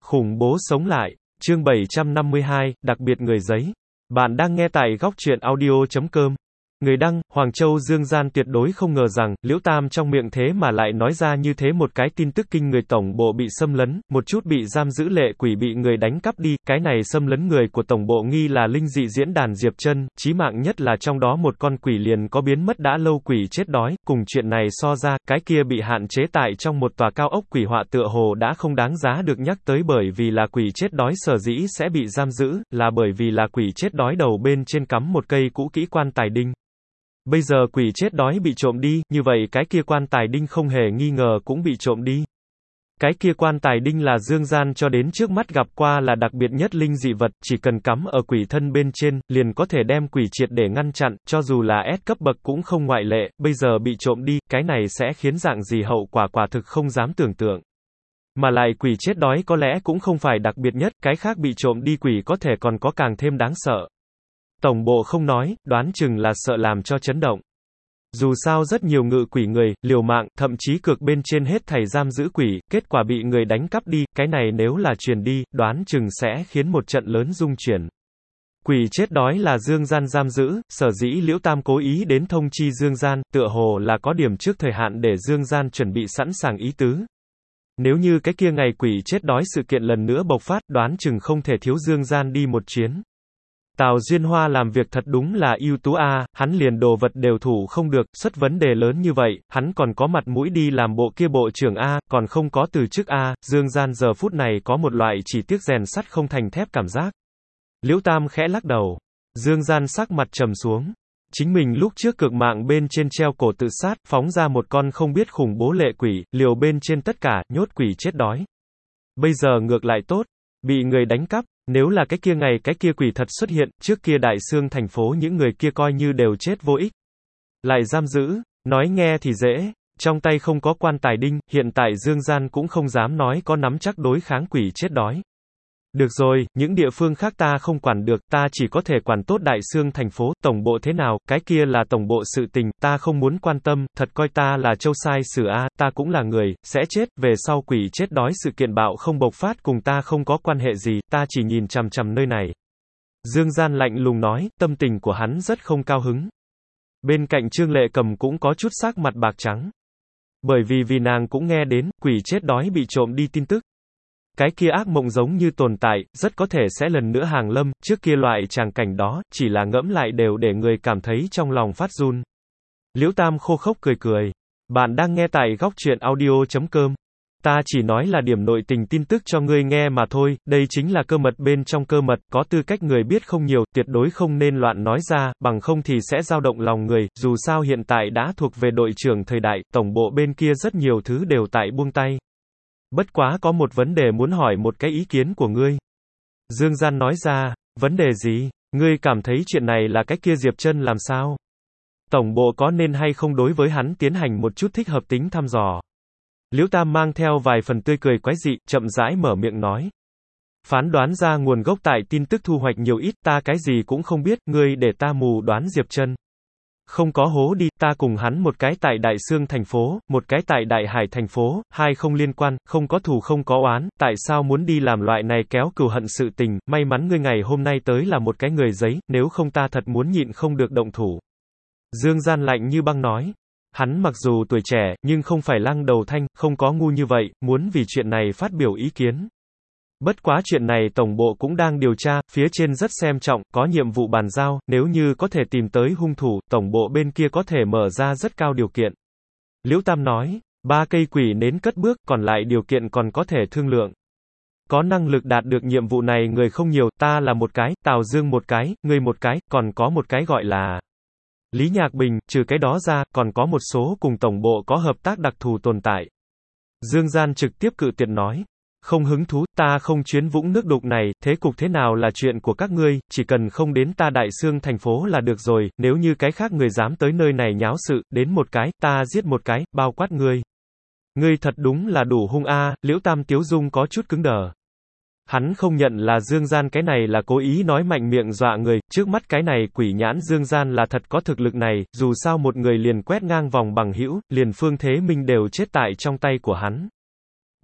Khủng bố sống lại, chương 752, đặc biệt người giấy. Bạn đang nghe tại góc truyện audio.com. Người đăng, Hoàng Châu Dương Gian tuyệt đối không ngờ rằng, Liễu Tam trong miệng thế mà lại nói ra như thế một cái tin tức kinh người tổng bộ bị xâm lấn, một chút bị giam giữ lệ quỷ bị người đánh cắp đi, cái này xâm lấn người của tổng bộ nghi là linh dị diễn đàn Diệp Chân, chí mạng nhất là trong đó một con quỷ liền có biến mất đã lâu quỷ chết đói, cùng chuyện này so ra, cái kia bị hạn chế tại trong một tòa cao ốc quỷ họa tựa hồ đã không đáng giá được nhắc tới bởi vì là quỷ chết đói sở dĩ sẽ bị giam giữ, là bởi vì là quỷ chết đói đầu bên trên cắm một cây cũ kỹ quan tài đinh. Bây giờ quỷ chết đói bị trộm đi, như vậy cái kia quan tài đinh không hề nghi ngờ cũng bị trộm đi. Cái kia quan tài đinh là Dương Gian cho đến trước mắt gặp qua là đặc biệt nhất linh dị vật, chỉ cần cắm ở quỷ thân bên trên, liền có thể đem quỷ triệt để ngăn chặn, cho dù là S cấp bậc cũng không ngoại lệ, bây giờ bị trộm đi, cái này sẽ khiến dạng gì hậu quả quả thực không dám tưởng tượng. Mà lại quỷ chết đói có lẽ cũng không phải đặc biệt nhất, cái khác bị trộm đi quỷ có thể còn có càng thêm đáng sợ. Tổng bộ không nói, đoán chừng là sợ làm cho chấn động. Dù sao rất nhiều ngự quỷ người, liều mạng, thậm chí cược bên trên hết thảy giam giữ quỷ, kết quả bị người đánh cắp đi, cái này nếu là truyền đi, đoán chừng sẽ khiến một trận lớn rung chuyển. Quỷ chết đói là Dương Gian giam giữ, sở dĩ Liễu Tam cố ý đến thông chi Dương Gian, tựa hồ là có điểm trước thời hạn để Dương Gian chuẩn bị sẵn sàng ý tứ. Nếu như cái kia ngày quỷ chết đói sự kiện lần nữa bộc phát, đoán chừng không thể thiếu Dương Gian đi một chuyến. Tào Duyên Hoa làm việc thật đúng là ưu tú a, hắn liền đồ vật đều thủ không được, xuất vấn đề lớn như vậy, hắn còn có mặt mũi đi làm bộ kia bộ trưởng a, còn không có từ chức a, Dương Gian giờ phút này có một loại chỉ tiếc rèn sắt không thành thép cảm giác. Liễu Tam khẽ lắc đầu. Dương Gian sắc mặt trầm xuống. Chính mình lúc trước cược mạng bên trên treo cổ tự sát, phóng ra một con không biết khủng bố lệ quỷ, liều bên trên tất cả, nhốt quỷ chết đói. Bây giờ ngược lại tốt, bị người đánh cắp. Nếu là cái kia ngày cái kia quỷ thật xuất hiện, trước kia Đại Xương thành phố những người kia coi như đều chết vô ích. Lại giam giữ, nói nghe thì dễ, trong tay không có quan tài đinh, hiện tại Dương Gian cũng không dám nói có nắm chắc đối kháng quỷ chết đói. Được rồi, những địa phương khác ta không quản được, ta chỉ có thể quản tốt Đại Xương thành phố, tổng bộ thế nào, cái kia là tổng bộ sự tình, ta không muốn quan tâm, thật coi ta là châu sai sử a, ta cũng là người, sẽ chết, về sau quỷ chết đói sự kiện bạo không bộc phát cùng ta không có quan hệ gì, ta chỉ nhìn chằm chằm nơi này. Dương Gian lạnh lùng nói, tâm tình của hắn rất không cao hứng. Bên cạnh Trương Lệ Cầm cũng có chút sắc mặt bạc trắng. Bởi vì nàng cũng nghe đến, quỷ chết đói bị trộm đi tin tức. Cái kia ác mộng giống như tồn tại, rất có thể sẽ lần nữa hàng lâm, trước kia loại tràng cảnh đó, chỉ là ngẫm lại đều để người cảm thấy trong lòng phát run. Liễu Tam khô khốc cười cười. Bạn đang nghe tại góc truyện audio.com. Ta chỉ nói là điểm nội tình tin tức cho ngươi nghe mà thôi, đây chính là cơ mật bên trong cơ mật, có tư cách người biết không nhiều, tuyệt đối không nên loạn nói ra, bằng không thì sẽ dao động lòng người, dù sao hiện tại đã thuộc về đội trưởng thời đại, tổng bộ bên kia rất nhiều thứ đều tại buông tay. Bất quá có một vấn đề muốn hỏi một cái ý kiến của ngươi. Dương Gian nói ra, vấn đề gì? Ngươi cảm thấy chuyện này là cái kia Diệp Chân làm sao? Tổng bộ có nên hay không đối với hắn tiến hành một chút thích hợp tính thăm dò? Liễu Tam mang theo vài phần tươi cười quái dị, chậm rãi mở miệng nói. Phán đoán ra nguồn gốc tại tin tức thu hoạch nhiều ít, ta cái gì cũng không biết, ngươi để ta mù đoán Diệp Chân. Không có hố đi, ta cùng hắn một cái tại Đại Xương thành phố, một cái tại Đại Hải thành phố, hai không liên quan, không có thù không có oán, tại sao muốn đi làm loại này kéo cừu hận sự tình, may mắn ngươi ngày hôm nay tới là một cái người giấy, nếu không ta thật muốn nhịn không được động thủ. Dương Gian lạnh như băng nói. Hắn mặc dù tuổi trẻ, nhưng không phải lăng đầu thanh, không có ngu như vậy, muốn vì chuyện này phát biểu ý kiến. Bất quá chuyện này tổng bộ cũng đang điều tra, phía trên rất xem trọng, có nhiệm vụ bàn giao, nếu như có thể tìm tới hung thủ, tổng bộ bên kia có thể mở ra rất cao điều kiện. Liễu Tam nói, 3 cây quỷ nến cất bước, còn lại điều kiện còn có thể thương lượng. Có năng lực đạt được nhiệm vụ này người không nhiều, ta là một cái, Tào Dương một cái, ngươi một cái, còn có một cái gọi là Lý Nhạc Bình, trừ cái đó ra, còn có một số cùng tổng bộ có hợp tác đặc thù tồn tại. Dương Gian trực tiếp cự tuyệt nói. Không hứng thú, ta không chuyến vũng nước đục này, thế cục thế nào là chuyện của các ngươi, chỉ cần không đến ta Đại Xương thành phố là được rồi, nếu như cái khác người dám tới nơi này nháo sự, đến một cái, ta giết một cái, bao quát ngươi. Ngươi thật đúng là đủ hung a, Liễu Tam tiếu dung có chút cứng đờ. Hắn không nhận là Dương Gian cái này là cố ý nói mạnh miệng dọa người, trước mắt cái này quỷ nhãn Dương Gian là thật có thực lực này, dù sao một người liền quét ngang vòng bằng hữu, liền Phương Thế Minh đều chết tại trong tay của hắn.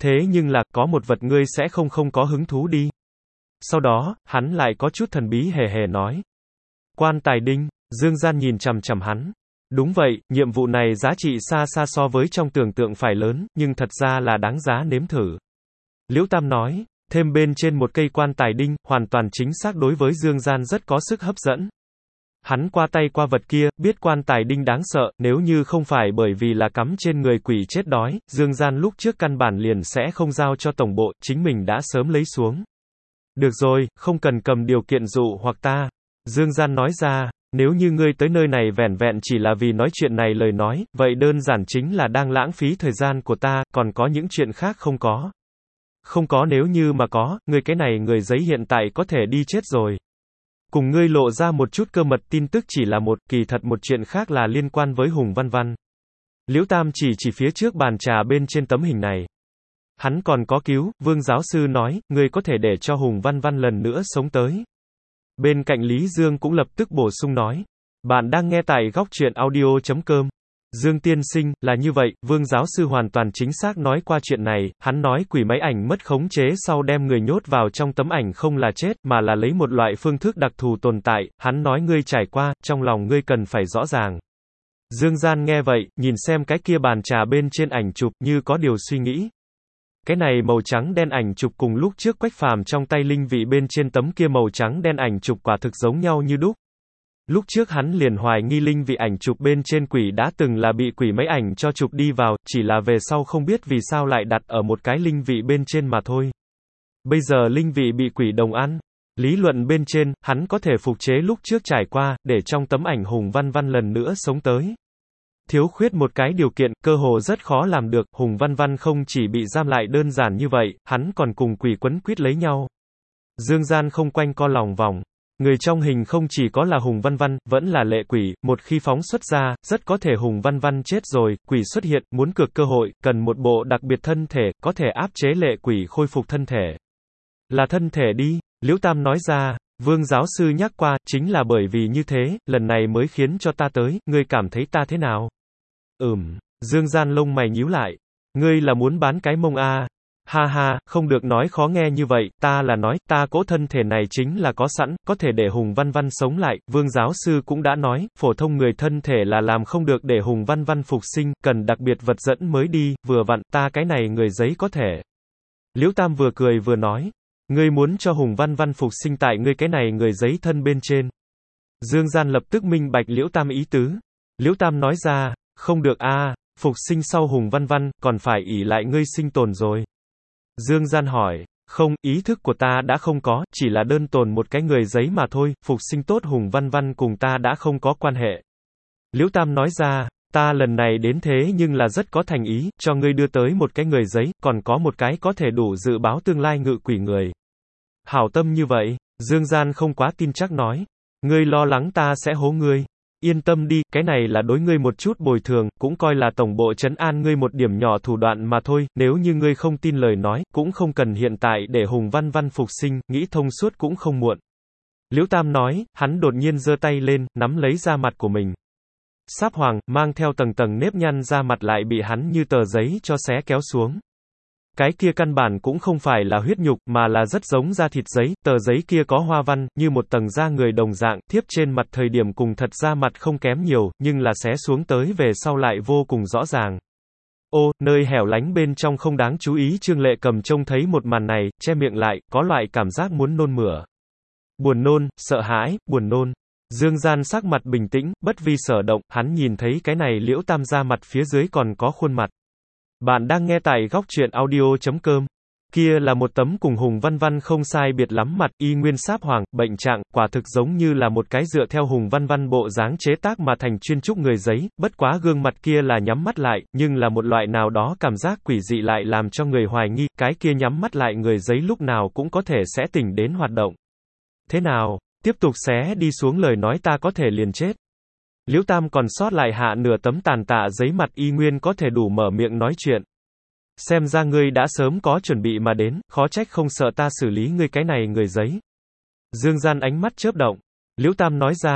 Thế nhưng là, có một vật ngươi sẽ không có hứng thú đi. Sau đó, hắn lại có chút thần bí hề hề nói. Quan tài đinh, Dương Gian nhìn chằm chằm hắn. Đúng vậy, nhiệm vụ này giá trị xa xa so với trong tưởng tượng phải lớn, nhưng thật ra là đáng giá nếm thử. Liễu Tam nói, thêm bên trên một cây quan tài đinh, hoàn toàn chính xác đối với Dương Gian rất có sức hấp dẫn. Hắn qua tay qua vật kia, biết quan tài đinh đáng sợ, nếu như không phải bởi vì là cắm trên người quỷ chết đói, Dương Gian lúc trước căn bản liền sẽ không giao cho tổng bộ, chính mình đã sớm lấy xuống. Được rồi, không cần cầm điều kiện dụ hoặc ta. Dương Gian nói ra, nếu như ngươi tới nơi này vẻn vẹn chỉ là vì nói chuyện này lời nói, vậy đơn giản chính là đang lãng phí thời gian của ta, còn có những chuyện khác không có. Không có nếu như mà có, ngươi cái này người giấy hiện tại có thể đi chết rồi. Cùng ngươi lộ ra một chút cơ mật tin tức chỉ là một, kỳ thật một chuyện khác là liên quan với Hùng Văn Văn. Liễu Tam chỉ phía trước bàn trà bên trên tấm hình này. Hắn còn có cứu, Vương giáo sư nói, ngươi có thể để cho Hùng Văn Văn lần nữa sống tới. Bên cạnh Lý Dương cũng lập tức bổ sung nói. Bạn đang nghe tại góc truyện audio.com. Dương tiên sinh, là như vậy, Vương giáo sư hoàn toàn chính xác nói qua chuyện này, hắn nói quỷ máy ảnh mất khống chế sau đem người nhốt vào trong tấm ảnh không là chết, mà là lấy một loại phương thức đặc thù tồn tại, hắn nói ngươi trải qua, trong lòng ngươi cần phải rõ ràng. Dương Gian nghe vậy, nhìn xem cái kia bàn trà bên trên ảnh chụp, như có điều suy nghĩ. Cái này màu trắng đen ảnh chụp cùng lúc trước Quách Phàm trong tay linh vị bên trên tấm kia màu trắng đen ảnh chụp quả thực giống nhau như đúc. Lúc trước hắn liền hoài nghi linh vị ảnh chụp bên trên quỷ đã từng là bị quỷ máy ảnh cho chụp đi vào, chỉ là về sau không biết vì sao lại đặt ở một cái linh vị bên trên mà thôi. Bây giờ linh vị bị quỷ đồng ăn. Lý luận bên trên, hắn có thể phục chế lúc trước trải qua, để trong tấm ảnh Hùng Văn Văn lần nữa sống tới. Thiếu khuyết một cái điều kiện, cơ hồ rất khó làm được, Hùng Văn Văn không chỉ bị giam lại đơn giản như vậy, hắn còn cùng quỷ quấn quýt lấy nhau. Dương Gian không quanh co lòng vòng. Người trong hình không chỉ có là Hùng Văn Văn, vẫn là lệ quỷ, một khi phóng xuất ra, rất có thể Hùng Văn Văn chết rồi, quỷ xuất hiện, muốn cược cơ hội, cần một bộ đặc biệt thân thể, có thể áp chế lệ quỷ khôi phục thân thể. Là thân thể đi, Liễu Tam nói ra, Vương giáo sư nhắc qua, chính là bởi vì như thế, lần này mới khiến cho ta tới, ngươi cảm thấy ta thế nào? Dương Gian lông mày nhíu lại, ngươi là muốn bán cái mông a? Ha ha, không được nói khó nghe như vậy, ta là nói, ta cỗ thân thể này chính là có sẵn, có thể để Hùng Văn Văn sống lại, Vương giáo sư cũng đã nói, phổ thông người thân thể là làm không được để Hùng Văn Văn phục sinh, cần đặc biệt vật dẫn mới đi, vừa vặn, ta cái này người giấy có thể. Liễu Tam vừa cười vừa nói, ngươi muốn cho Hùng Văn Văn phục sinh tại ngươi cái này người giấy thân bên trên. Dương Gian lập tức minh bạch Liễu Tam ý tứ. Liễu Tam nói ra, không được a, phục sinh sau Hùng Văn Văn, còn phải ỷ lại ngươi sinh tồn rồi. Dương Gian hỏi, không, ý thức của ta đã không có, chỉ là đơn tồn một cái người giấy mà thôi, phục sinh tốt Hùng Văn Văn cùng ta đã không có quan hệ. Liễu Tam nói ra, ta lần này đến thế nhưng là rất có thành ý, cho ngươi đưa tới một cái người giấy, còn có một cái có thể đủ dự báo tương lai ngự quỷ người. Hảo tâm như vậy, Dương Gian không quá tin chắc nói, ngươi lo lắng ta sẽ hố ngươi. Yên tâm đi, cái này là đối ngươi một chút bồi thường, cũng coi là tổng bộ trấn an ngươi một điểm nhỏ thủ đoạn mà thôi, nếu như ngươi không tin lời nói, cũng không cần hiện tại để Hùng Văn Văn phục sinh, nghĩ thông suốt cũng không muộn. Liễu Tam nói, hắn đột nhiên giơ tay lên, nắm lấy da mặt của mình. Sáp hoàng, mang theo tầng tầng nếp nhăn da mặt lại bị hắn như tờ giấy cho xé kéo xuống. Cái kia căn bản cũng không phải là huyết nhục, mà là rất giống da thịt giấy, tờ giấy kia có hoa văn, như một tầng da người đồng dạng, thiếp trên mặt thời điểm cùng thật da mặt không kém nhiều, nhưng là xé xuống tới về sau lại vô cùng rõ ràng. Ô, nơi hẻo lánh bên trong không đáng chú ý Trương Lệ Cầm trông thấy một màn này, che miệng lại, có loại cảm giác muốn nôn mửa. Buồn nôn, sợ hãi, buồn nôn. Dương Gian sắc mặt bình tĩnh, bất vi sở động, hắn nhìn thấy cái này Liễu Tam da mặt phía dưới còn có khuôn mặt. Bạn đang nghe tại góc truyện audio.com. Kia là một tấm cùng Hùng Văn Văn không sai biệt lắm mặt, y nguyên sáp hoàng, bệnh trạng, quả thực giống như là một cái dựa theo Hùng Văn Văn bộ dáng chế tác mà thành chuyên trúc người giấy, bất quá gương mặt kia là nhắm mắt lại, nhưng là một loại nào đó cảm giác quỷ dị lại làm cho người hoài nghi, cái kia nhắm mắt lại người giấy lúc nào cũng có thể sẽ tỉnh đến hoạt động. Thế nào, tiếp tục xé đi xuống lời nói ta có thể liền chết. Liễu Tam còn sót lại hạ nửa tấm tàn tạ giấy mặt y nguyên có thể đủ mở miệng nói chuyện. Xem ra ngươi đã sớm có chuẩn bị mà đến, khó trách không sợ ta xử lý ngươi cái này người giấy. Dương Gian ánh mắt chớp động. Liễu Tam nói ra,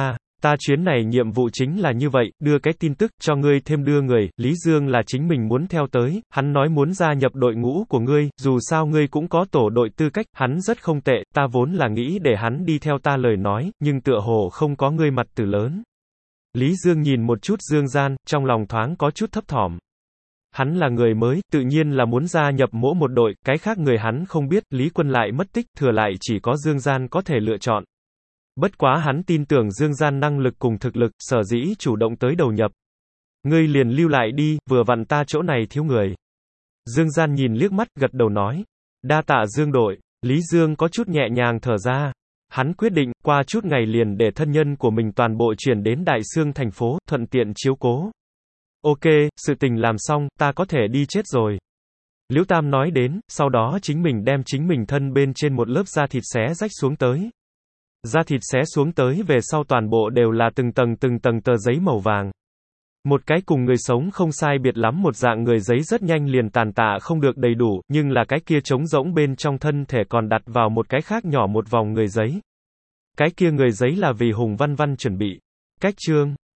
Ta chuyến này nhiệm vụ chính là như vậy, đưa cái tin tức, cho ngươi thêm đưa người, Lý Dương là chính mình muốn theo tới, hắn nói muốn gia nhập đội ngũ của ngươi, dù sao ngươi cũng có tổ đội tư cách, hắn rất không tệ, ta vốn là nghĩ để hắn đi theo ta lời nói, nhưng tựa hồ không có ngươi mặt từ lớn. Lý Dương nhìn một chút Dương Gian, trong lòng thoáng có chút thấp thỏm. Hắn là người mới, tự nhiên là muốn gia nhập mỗi một đội, cái khác người hắn không biết, Lý Quân lại mất tích, thừa lại chỉ có Dương Gian có thể lựa chọn. Bất quá hắn tin tưởng Dương Gian năng lực cùng thực lực, sở dĩ chủ động tới đầu nhập. Ngươi liền lưu lại đi, vừa vặn ta chỗ này thiếu người. Dương Gian nhìn liếc mắt, gật đầu nói. Đa tạ Dương đội. Lý Dương có chút nhẹ nhàng thở ra. Hắn quyết định, qua chút ngày liền để thân nhân của mình toàn bộ chuyển đến Đại Xương thành phố, thuận tiện chiếu cố. Ok, sự tình làm xong, ta có thể đi chết rồi. Liễu Tam nói đến, sau đó chính mình đem chính mình thân bên trên một lớp da thịt xé rách xuống tới. Da thịt xé xuống tới về sau toàn bộ đều là từng tầng tờ giấy màu vàng. Một cái cùng người sống không sai biệt lắm một dạng người giấy rất nhanh liền tàn tạ không được đầy đủ, nhưng là cái kia trống rỗng bên trong thân thể còn đặt vào một cái khác nhỏ một vòng người giấy. Cái kia người giấy là vì Hùng Văn Văn chuẩn bị. Cách chương